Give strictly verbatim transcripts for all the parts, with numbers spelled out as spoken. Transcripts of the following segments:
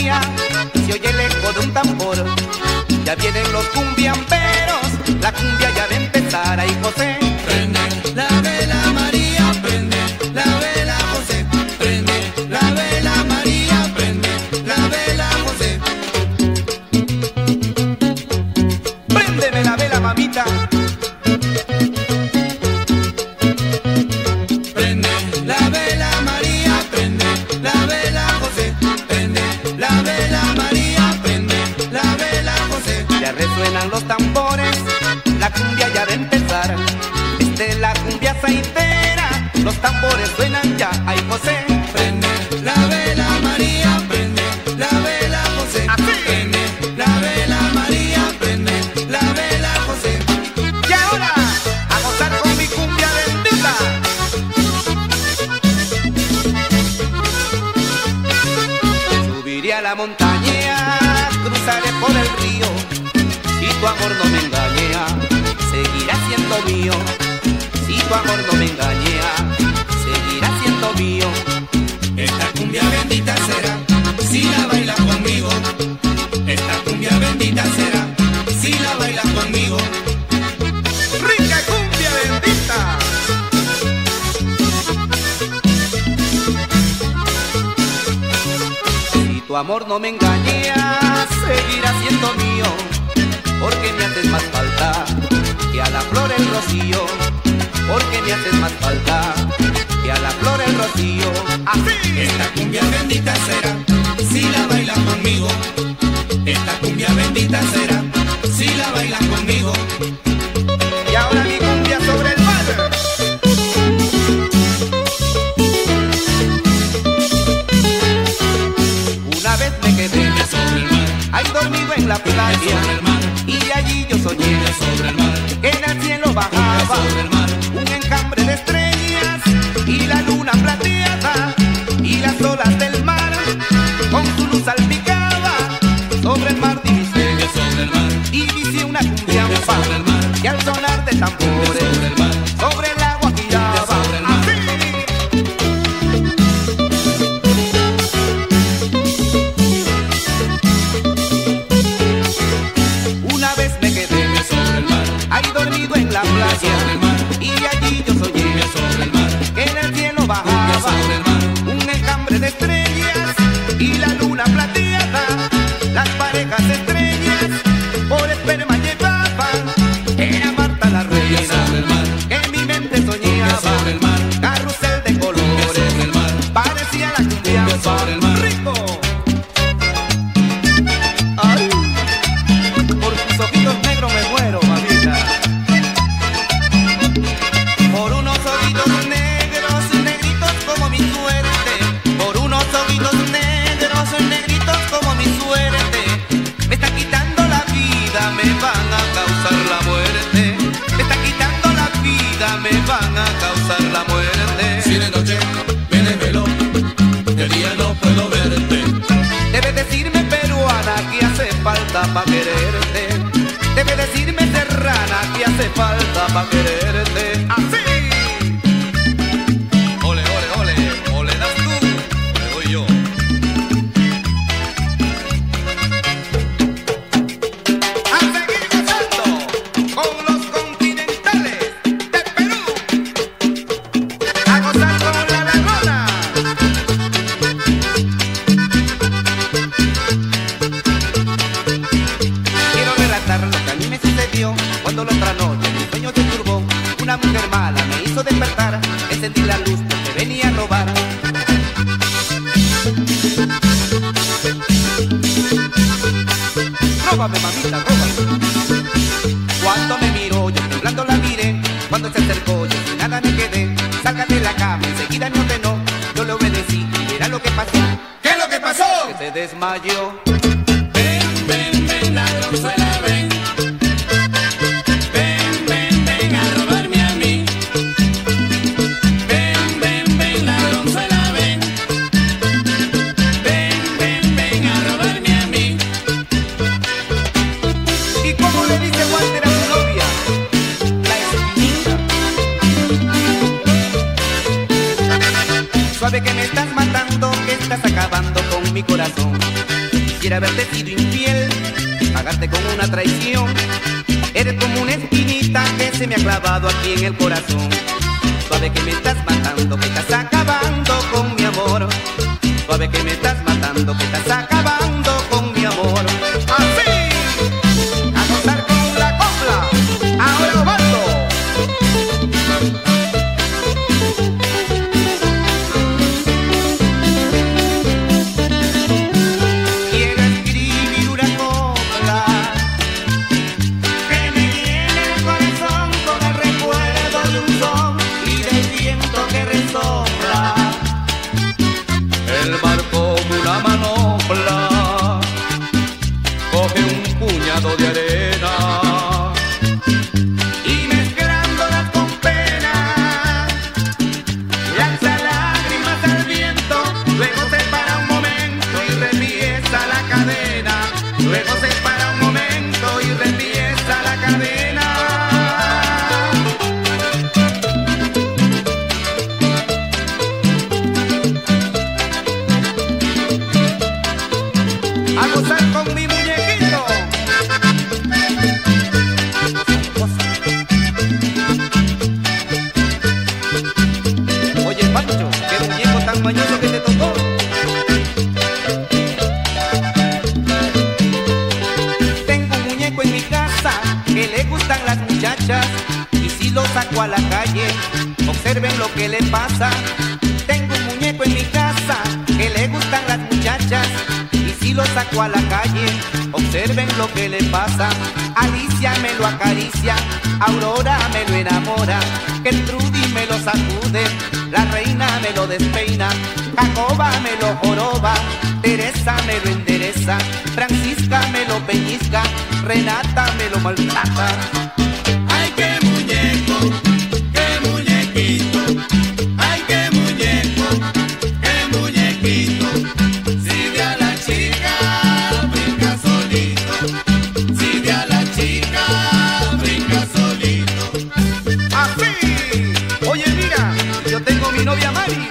montaña se oye el eco de un tambor. Ya vienen los cumbiamberos, la cumbia ya va a empezar. Ahí José, prende la vela María, prende la vela José, prende la vela María, prende la vela José. préndeme la vela, mamita. Prende la vela María, prende la vela José, prende la vela María, prende la vela José. Ya resuenan los tambores, la cumbia ya va a empezar. Esta es la cumbia saitera, los tambores suenan ya. Ay José, Prende la vela María, prende la vela José, Así. prende la vela María, prende la vela José. y ahora a gozar con mi cumbia bendita. Subiré a la montaña, cruzaré por el río. Si tu amor no me engaña, seguirá siendo mío. Si tu amor no me engaña, seguirá siendo mío. Esta cumbia bendita será si la bailas conmigo. Esta cumbia bendita será si la bailas conmigo. Rica cumbia bendita. Si tu amor no me engaña, seguirá siendo mío, porque me haces más falta que a la flor el rocío, porque me haces más falta que a la flor el rocío. Así. Esta cumbia bendita será si la bailas conmigo. Esta cumbia bendita será si la bailas conmigo. Y ahora mi cumbia sobre el mar. Una vez me quedé Sobre el mar, ahí dormido en la sobre playa, el mar, y de allí yo soñé sobre el mar, que en el cielo bajaba sobre el mar. un enjambre de estrellas y la luna plateada y las olas del mar con su luz salpicaba sobre el mar. Divisé, Sobre el mar, divisé una cumbia sobre el mar, y al sonar de tambores sobre el mar. sobre el agua giraba. Sobre el mar. Así. Una vez me quedé Sobre el mar, ahí dormido en la sobre el playa, mar, y de allí yo soñé sobre el mar, que en el cielo bajaba sobre el mar. un enjambre de estrellas y la luna plateada, las parejas estrellas por esperma llevaban. Era Marta la reina Sobre el mar, que en mi mente soñaba, sobre el mar, carrusel de colores, sobre el mar, parecía la cumbia sobre el mar. rico. Ay, por tus ojitos negros me muero, mamita. Por unos ojitos negros, negritos como mi suerte. Por unos ojitos negros, negritos como mi suerte. Me está quitando la vida, me van a causar la muerte. Me está quitando la vida, me van a causar la muerte. Si de noche viene velo, de día no puedo verte. Debe decirme peruana que hace falta pa' quererte. Debe decirme serrana que hace falta pa' quererte. Así. Ole, ole, ole, ole das tú, le doy yo. A seguir gozando con los continentales de Perú. A gozar con la laguna. Quiero relatar lo que a mí me sucedió cuando la otra noche mi sueño se turbó. Una mujer mala me hizo despertar, encendí la luz porque venía a robar. Róbame, mamita, róbame. Cuando me miró, yo temblando la miré. Cuando se acercó, yo sin nada me quedé. Salga de la cama, enseguida me ordenó. Yo le obedecí y verá lo que pasó. ¿Qué es lo que pasó? Que se desmayó. Ven, ven, ven, ladronzuela, ven. Ven, ven, ven a robarme a mí. Ven, ven, ven, ladronzuela, ven. Ven, ven, ven a robarme a mí. ¿Y cómo le dice Walter a su novia? La espinita. Suave que me estás matando, que estás acabando con mi corazón. quisiera haberte sido infiel, pagarte con una traición. Eres como una espinita que se me ha clavado aquí en el corazón. Suave que me estás matando, que estás acabando con mi amor. Suave que me estás matando, que estás acabando con mi amor. Así, a gozar con la copla, ahora lo mando. De arena y mezclándolas con pena lanza lágrimas al viento, luego se para un momento y repieza la cadena, luego se para un momento y repieza la cadena. A gozar con mi muñequito. Pancho, qué muñeco tan mañoso que te tocó. Tengo un muñeco en mi casa que le gustan las muchachas, y si lo saco a la calle, observen lo que le pasa. Tengo un muñeco en mi casa que le gustan las muchachas, y si lo saco a la calle, observen lo que le pasa. Alicia me lo acaricia, Aurora me lo enamora, Gertrudis me lo sacude, la reina me lo despeina, Jacoba me lo joroba, Teresa me lo endereza, Francisca me lo pellizca, Renata me lo maltrata. Ay, qué muñeco, qué muñequito, ay, qué muñeco, qué muñequito. Sigue a la chica, brinca solito, sigue a la chica, brinca solito. Así, oye mira, yo tengo mi novia Mari.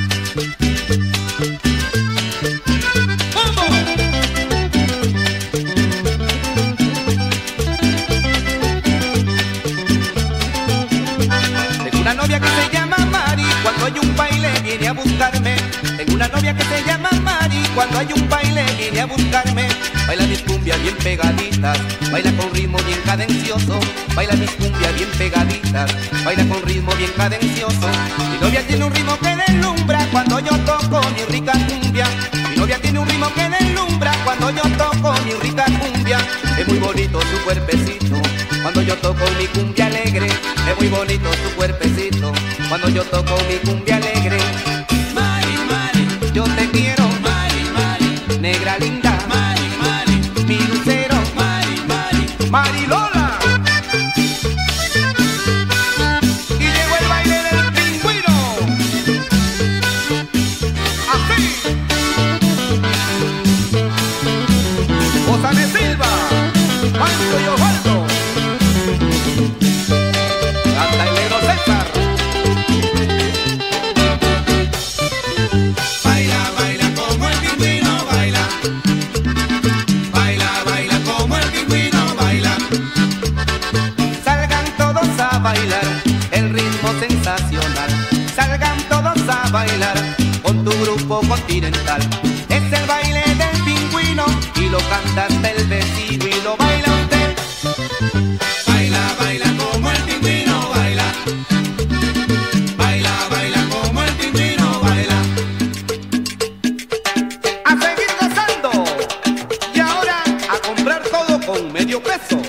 ¡Vamos! Tengo una novia que se llama Mari, cuando hay un baile viene a buscarme. Tengo una novia que se llama Mari, cuando hay un baile viene a buscarme. Baila mis cumbias bien pegaditas, baila con ritmo bien cadencioso. Baila mis cumbias bien pegaditas, baila con ritmo bien cadencioso. Mi novia tiene un ritmo que deslumbra cuando yo toco mi rica cumbia. Mi novia tiene un ritmo que deslumbra cuando yo toco mi rica cumbia. Es muy bonito su cuerpecito cuando yo toco mi cumbia alegre. Es muy bonito su cuerpecito cuando yo toco mi cumbia alegre. Mari, Mari, yo te quiero, Mari, Mari, negra linda, Mari, Mari, mi lucero, Mari, Mari, Marilola. Y llegó el baile del pingüino. Así. Ósame Silva, Pancho y Osvaldo. Canta el negro César. baila, baila como el pingüino, baila, baila, baila como el pingüino, baila. Salgan todos a bailar el ritmo sensacional. Salgan todos a bailar con tu grupo continental. Es el baile del pingüino y lo canta hasta el vecino y lo baila usted. Baila, baila como el pingüino, baila, baila, baila como el pingüino, baila. A seguir gozando y ahora a comprar todo con medio peso.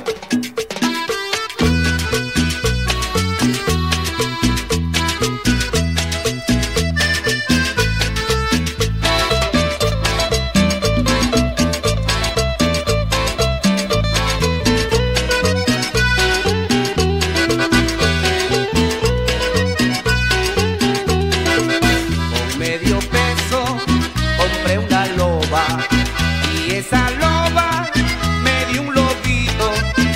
Con medio peso compré una loba y esa loba me dio un lobito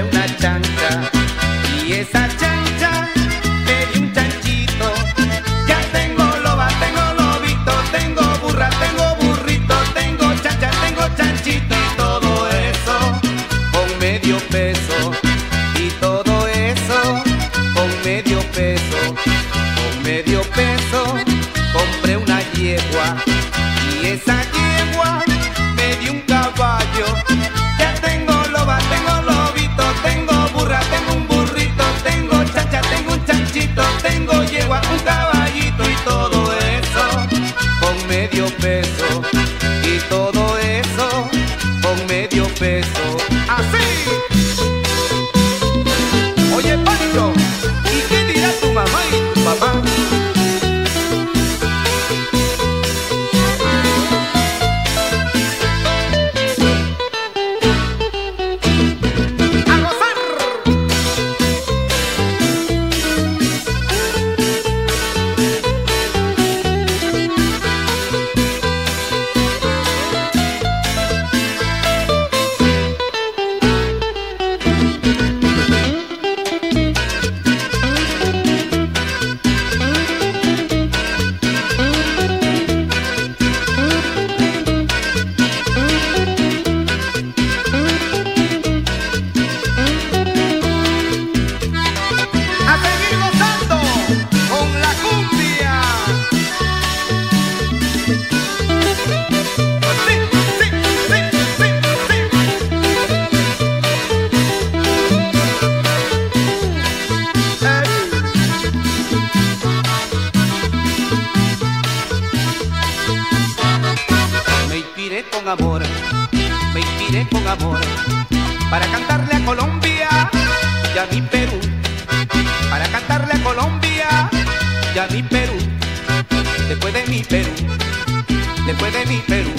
compré una chancha y esa chancha me dio un chanchito. Ya tengo loba, tengo lobito, tengo burra, tengo burrito, tengo chancha, tengo chanchito y todo eso con medio peso. Y todo eso con medio peso, con medio peso compré una yegua y esa yegua me dio un caballo. Ya tengo loba, tengo lobito, tengo burra, tengo un burrito, tengo chancha, tengo un chanchito, tengo yegua, un caballito y todo eso con medio peso. Y todo eso con medio peso. ¡Así! Oye, Pancho, ¿y qué dirá tu mamá y tu papá? Con amor, me inspiré con amor para cantarle a Colombia y a mi Perú, para cantarle a Colombia y a mi Perú, después de mi Perú, después de mi Perú,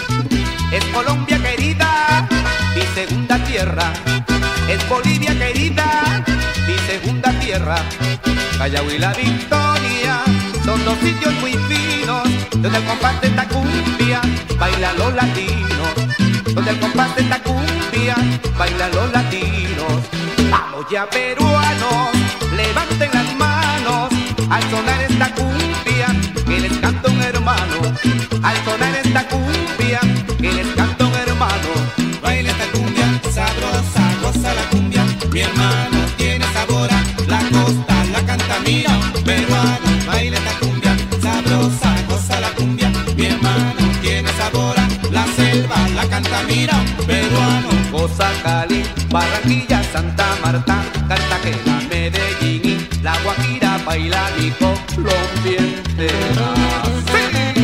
es Colombia querida, mi segunda tierra, es Bolivia querida, mi segunda tierra, Callao y La Victoria, son dos sitios muy finos, donde el compás de esta cumbia bailan los latinos, donde el compás de esta cumbia bailan los latinos. Vamos ya peruanos, levanten las manos, al sonar esta cumbia, que les canta un hermano, al sonar esta cumbia, que les canta un hermano. Baila esta cumbia, sabrosa, goza la cumbia, mi hermano tiene sabor a la costa, la canta, mira, peruano. Baila esta cumbia, sabrosa, goza la cumbia, mi hermano tiene sabor a la selva, la canta, mira, peruano. Goza Cali, Barranquilla, Santa Marta, Cartagena, Medellín y La Guajira, baila mi Colombia entera. ¡Sí!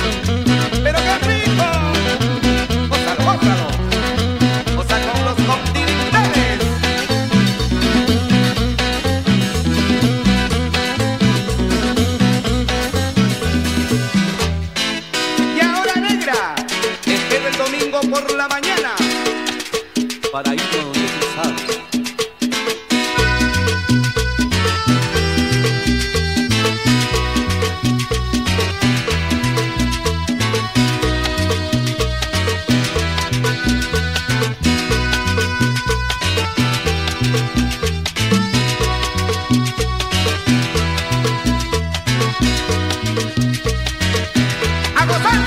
¡Pero qué rico! ¡Gózalo, gózalo! ¡Goza con los continentales! Y ahora, negra, te espero el domingo por la mañana para ir donde tú sabes. ¡A gozar!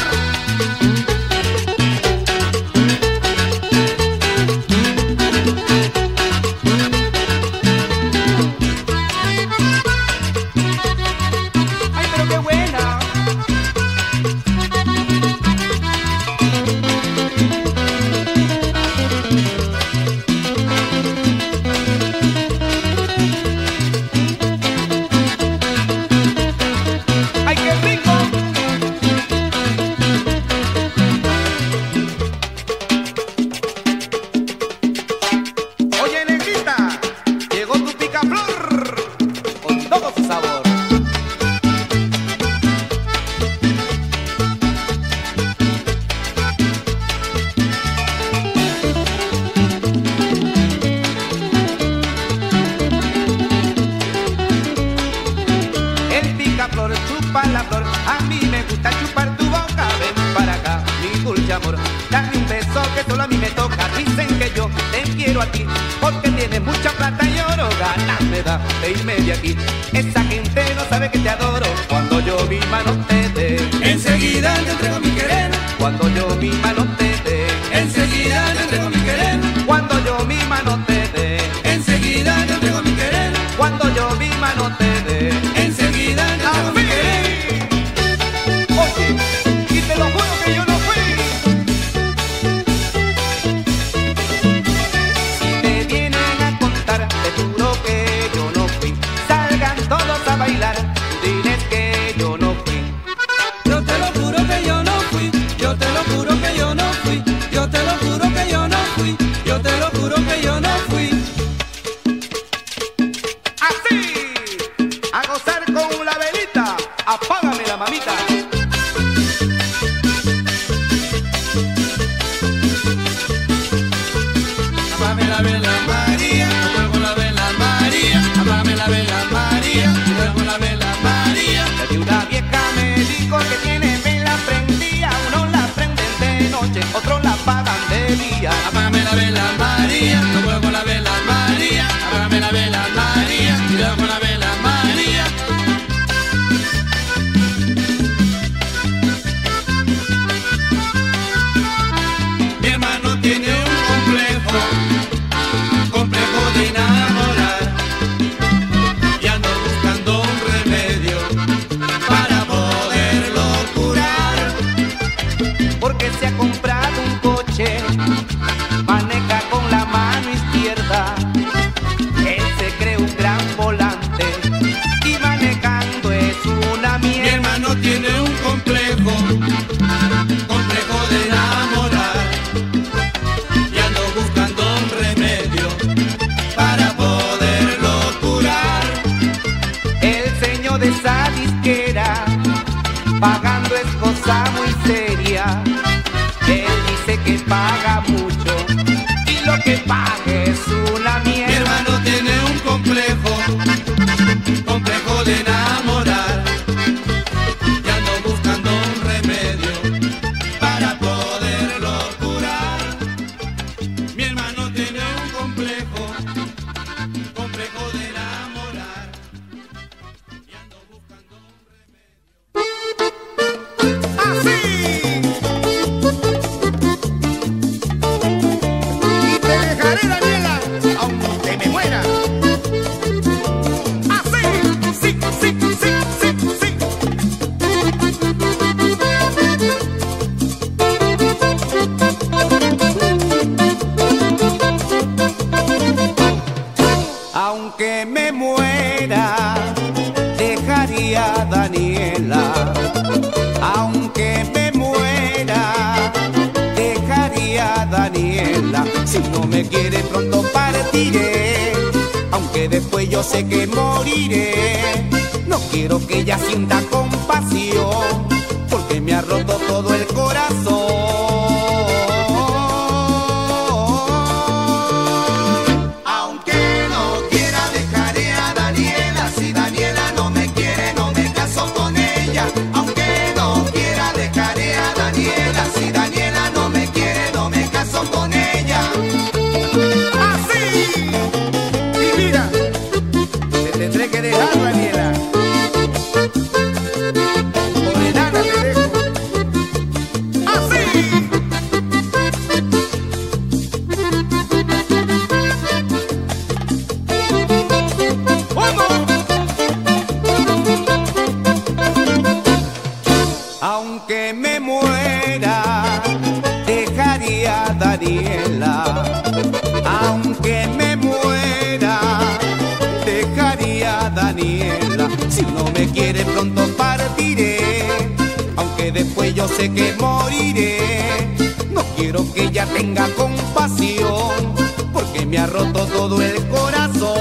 chupa la flor. A mí me gusta chupar tu boca, ven para acá, mi dulce amor. Dame un beso que solo a mí me toca. Dicen que yo te quiero a ti porque tienes mucha plata y oro. Ganas me da de irme de aquí. Esa gente no sabe que te adoro. Cuando yo mi mano te dé, enseguida te entrego mi querer. Cuando yo mi mano te dé, enseguida te entrego mi querer. Cuando yo mi mano te dé, enseguida te entrego mi querer. Cuando yo mi mano te dé, enseguida te entrego mi querer. Oye, y te lo juro que yo no fui. Si te vienen a contar, te juro que yo no fui. Salgan todos a bailar, diles que yo no fui. Yo te lo juro que yo no fui. Yo te lo juro que yo no fui. Yo te lo juro que yo no fui. Yo te lo juro que yo no fui. Así, a gozar con la velita. Apágame la mamita. Apágame la vela María, yo con la vela María. Apágame la vela María, yo con la vela María. Y una vieja me dijo que tiene vela prendida. Unos la prenden de noche, otros la apagan de día. Apágame la vela María, yo con la vela María. Apágame la vela María, yo con la vela María. Mi hermano tiene un complejo, complejo de enamorar, y ando buscando un remedio para poderlo curar. Porque se ha comprado un coche, maneja con la mano izquierda. Él se cree un gran volante y manejando es una Mi mierda. hermano tiene un complejo, complejo de enamorar, y ando buscando un remedio para poderlo curar. El señor de esa disquera, pagando es cosa muy seria. Él dice que paga mucho y lo que pague es una Mi mierda. hermano tiene un complejo, complejo de enamorar, y ando buscando un remedio para poderlo curar. Mi hermano tiene un complejo, complejo de enamorar, y ando buscando un remedio. ¡Así! Y te dejaré, Daniela, aunque me muera. ¡Así! ¡Sí, sí, sí, sí, sí! Aunque me muera, dejaría a Daniela. Aunque me muera, dejaría a Daniela. Si no me quiere pronto partiré, aunque después yo sé que moriré. No quiero que ella sienta compasión, porque me ha roto todo el corazón. Aunque no quiera dejaré a Daniela, si Daniela no me quiere no me caso con ella. Aunque no quiera dejaré a Daniela, si Daniela no me quiere no me caso con ella. ¡Así! Y mira, te tendré que dejar, Daniela. Por enana te dejo. ¡Así! ¡Vamos! Aunque me muera, dejaría a Daniela. Aunque me muera, dejaría a Daniela. Si no me quiere pronto partiré, aunque después yo sé que moriré. No quiero que ella tenga compasión, porque me ha roto todo el corazón.